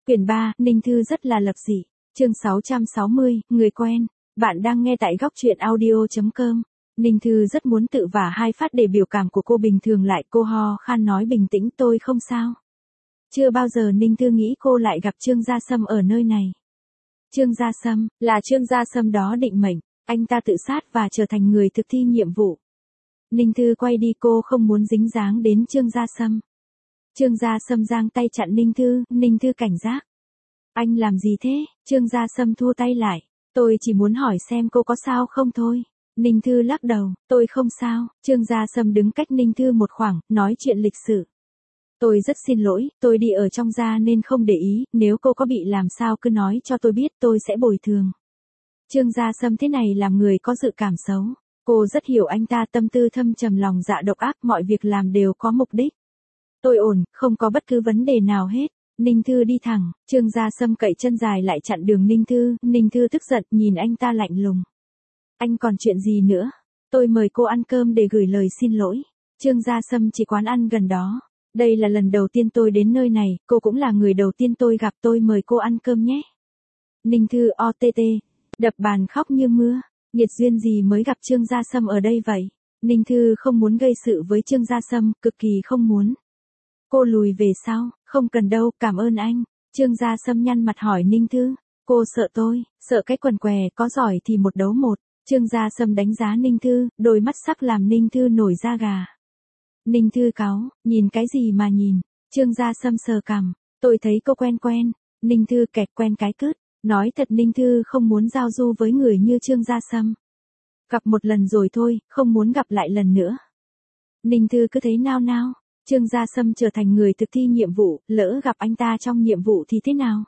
Quyển 3, Ninh Thư rất là lập dị. Chương 660, người quen. Bạn đang nghe tại góc truyện audio.com. Ninh Thư rất muốn tự vả hai phát để biểu cảm của cô bình thường lại. Cô ho khan nói bình tĩnh, tôi không sao. Chưa bao giờ Ninh Thư nghĩ cô lại gặp Trương Gia Sâm ở nơi này. Trương Gia Sâm, là Trương Gia Sâm đó định mệnh. Anh ta tự sát và trở thành người thực thi nhiệm vụ. Ninh Thư quay đi, cô không muốn dính dáng đến Trương Gia Sâm. Trương Gia Sâm giang tay chặn Ninh Thư cảnh giác. Anh làm gì thế? Trương Gia Sâm thua tay lại. Tôi chỉ muốn hỏi xem cô có sao không thôi. Ninh Thư lắc đầu, tôi không sao. Trương Gia Sâm đứng cách Ninh Thư một khoảng, nói chuyện lịch sự. Tôi rất xin lỗi, tôi đi ở trong gia nên không để ý, nếu cô có bị làm sao cứ nói cho tôi biết, tôi sẽ bồi thường. Trương Gia Sâm thế này làm người có dự cảm xấu. Cô rất hiểu anh ta, tâm tư thâm trầm, lòng dạ độc ác, mọi việc làm đều có mục đích. Tôi ổn, không có bất cứ vấn đề nào hết. Ninh Thư đi thẳng, Trương Gia Sâm cậy chân dài lại chặn đường Ninh Thư tức giận, nhìn anh ta lạnh lùng. Anh còn chuyện gì nữa? Tôi mời cô ăn cơm để gửi lời xin lỗi. Trương Gia Sâm chỉ quán ăn gần đó. Đây là lần đầu tiên tôi đến nơi này, cô cũng là người đầu tiên tôi gặp, tôi mời cô ăn cơm nhé. Ninh Thư OTT, đập bàn khóc như mưa. Nghiệt duyên gì mới gặp Trương Gia Sâm ở đây vậy? Ninh Thư không muốn gây sự với Trương Gia Sâm, cực kỳ không muốn. Cô lùi về sau, không cần đâu, cảm ơn anh. Trương Gia Sâm nhăn mặt hỏi Ninh Thư, cô sợ tôi, sợ cái quần què, có giỏi thì một đấu một. Trương Gia Sâm đánh giá Ninh Thư, đôi mắt sắc làm Ninh Thư nổi da gà. Ninh Thư cáu, nhìn cái gì mà nhìn? Trương Gia Sâm sờ cằm, tôi thấy cô quen. Ninh Thư kẹt quen cái cứt. Nói thật, Ninh Thư không muốn giao du với người như Trương Gia Sâm. Gặp một lần rồi thôi, không muốn gặp lại lần nữa. Ninh Thư cứ thấy nao nao. Trương Gia Sâm trở thành người thực thi nhiệm vụ, lỡ gặp anh ta trong nhiệm vụ thì thế nào?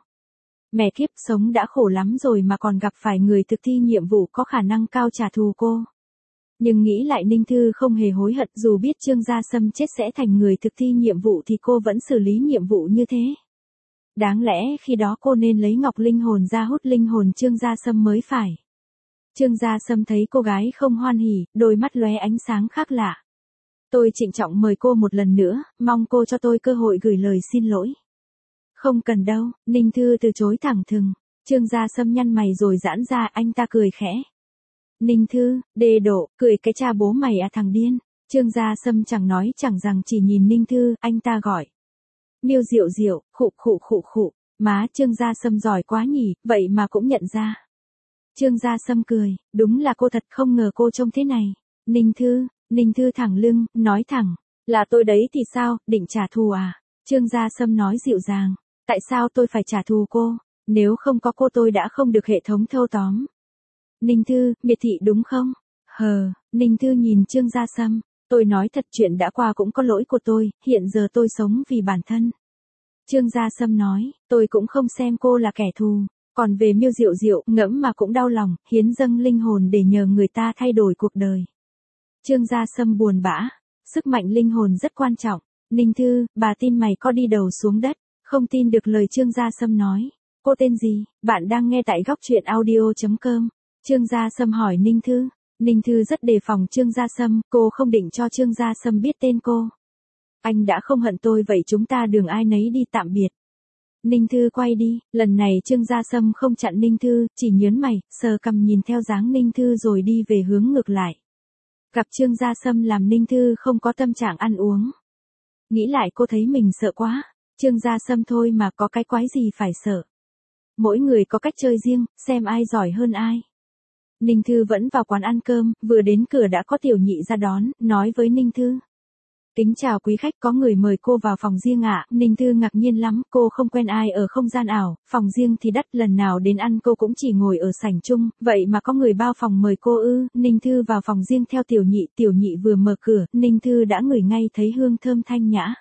Mẹ kiếp, sống đã khổ lắm rồi mà còn gặp phải người thực thi nhiệm vụ có khả năng cao trả thù cô. Nhưng nghĩ lại Ninh Thư không hề hối hận, dù biết Trương Gia Sâm chết sẽ thành người thực thi nhiệm vụ thì cô vẫn xử lý nhiệm vụ như thế. Đáng lẽ khi đó cô nên lấy ngọc linh hồn ra hút linh hồn Trương Gia Sâm mới phải. Trương Gia Sâm thấy cô gái không hoan hỉ, đôi mắt lóe ánh sáng khác lạ. Tôi trịnh trọng mời cô một lần nữa, mong cô cho tôi cơ hội gửi lời xin lỗi. Không cần đâu, Ninh Thư từ chối thẳng thừng. Trương Gia Sâm nhăn mày rồi giãn ra, anh ta cười khẽ. Ninh Thư, đê độ, cười cái cha bố mày à thằng điên. Trương Gia Sâm chẳng nói chẳng rằng chỉ nhìn Ninh Thư, anh ta gọi. Miêu Diệu, khụ. Má, Trương Gia Sâm giỏi quá nhỉ, vậy mà cũng nhận ra. Trương Gia Sâm cười, đúng là cô thật, không ngờ cô trông thế này. Ninh Thư thẳng lưng, nói thẳng, là tôi đấy thì sao, định trả thù à? Trương Gia Sâm nói dịu dàng, tại sao tôi phải trả thù cô, nếu không có cô tôi đã không được hệ thống thâu tóm. Ninh Thư, miệt thị đúng không? Ninh Thư nhìn Trương Gia Sâm, tôi nói thật, chuyện đã qua cũng có lỗi của tôi, hiện giờ tôi sống vì bản thân. Trương Gia Sâm nói, tôi cũng không xem cô là kẻ thù, còn về Miêu Diệu, ngẫm mà cũng đau lòng, hiến dâng linh hồn để nhờ người ta thay đổi cuộc đời. Trương Gia Sâm buồn bã, sức mạnh linh hồn rất quan trọng. Ninh Thư, bà tin mày có đi đầu xuống đất, không tin được lời Trương Gia Sâm nói. Cô tên gì? Bạn đang nghe tại góc truyện audio.com. Trương Gia Sâm hỏi Ninh Thư. Ninh Thư rất đề phòng Trương Gia Sâm, cô không định cho Trương Gia Sâm biết tên cô. Anh đã không hận tôi vậy chúng ta đường ai nấy đi, tạm biệt. Ninh Thư quay đi, lần này Trương Gia Sâm không chặn Ninh Thư, chỉ nhớn mày, sờ cằm nhìn theo dáng Ninh Thư rồi đi về hướng ngược lại. Gặp Trương Gia Sâm làm Ninh Thư không có tâm trạng ăn uống. Nghĩ lại cô thấy mình sợ quá. Trương Gia Sâm thôi mà có cái quái gì phải sợ. Mỗi người có cách chơi riêng, xem ai giỏi hơn ai. Ninh Thư vẫn vào quán ăn cơm, vừa đến cửa đã có tiểu nhị ra đón, nói với Ninh Thư. Kính chào quý khách, có người mời cô vào phòng riêng ạ. Ninh Thư ngạc nhiên lắm, cô không quen ai ở không gian ảo, phòng riêng thì đắt, lần nào đến ăn cô cũng chỉ ngồi ở sảnh chung, vậy mà có người bao phòng mời cô ư? Ninh Thư vào phòng riêng theo tiểu nhị vừa mở cửa, Ninh Thư đã ngửi ngay thấy hương thơm thanh nhã.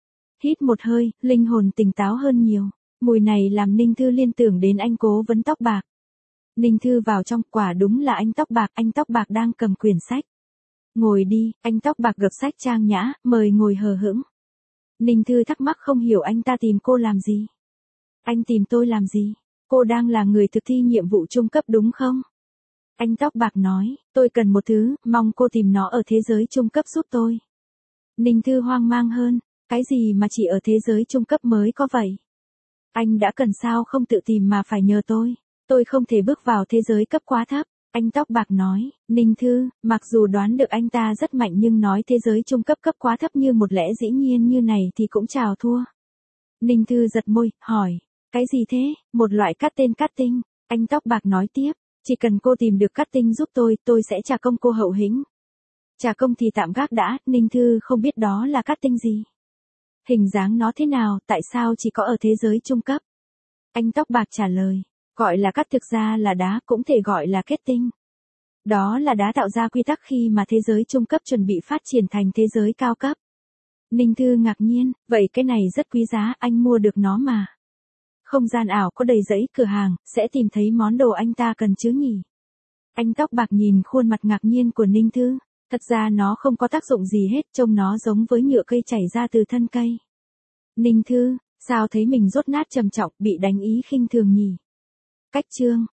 Hít một hơi, linh hồn tỉnh táo hơn nhiều, mùi này làm Ninh Thư liên tưởng đến anh Cố Vấn tóc bạc. Ninh Thư vào trong, quả đúng là anh tóc bạc đang cầm quyển sách. Ngồi đi, anh tóc bạc gập sách trang nhã, mời ngồi hờ hững. Ninh Thư thắc mắc không hiểu anh ta tìm cô làm gì. Anh tìm tôi làm gì? Cô đang là người thực thi nhiệm vụ trung cấp đúng không? Anh tóc bạc nói, tôi cần một thứ, mong cô tìm nó ở thế giới trung cấp giúp tôi. Ninh Thư hoang mang hơn, cái gì mà chỉ ở thế giới trung cấp mới có vậy? Anh đã cần sao không tự tìm mà phải nhờ tôi không thể bước vào thế giới cấp quá thấp. Anh tóc bạc nói, Ninh Thư, mặc dù đoán được anh ta rất mạnh nhưng nói thế giới trung cấp cấp quá thấp như một lẽ dĩ nhiên như này thì cũng chào thua. Ninh Thư giật môi, hỏi, cái gì thế, một loại cắt tên cắt tinh. Anh tóc bạc nói tiếp, chỉ cần cô tìm được cắt tinh giúp tôi sẽ trả công cô hậu hĩnh. Trả công thì tạm gác đã, Ninh Thư không biết đó là cắt tinh gì. Hình dáng nó thế nào, tại sao chỉ có ở thế giới trung cấp? Anh tóc bạc trả lời, gọi là cắt thực ra là đá, cũng thể gọi là kết tinh. Đó là đá tạo ra quy tắc khi mà thế giới trung cấp chuẩn bị phát triển thành thế giới cao cấp. Ninh Thư ngạc nhiên, vậy cái này rất quý giá, anh mua được nó mà. Không gian ảo có đầy rẫy cửa hàng, sẽ tìm thấy món đồ anh ta cần chứ nhỉ? Anh tóc bạc nhìn khuôn mặt ngạc nhiên của Ninh Thư, thật ra nó không có tác dụng gì hết, trông nó giống với nhựa cây chảy ra từ thân cây. Ninh Thư, sao thấy mình rốt nát trầm trọng, bị đánh ý khinh thường nhỉ? Cách chương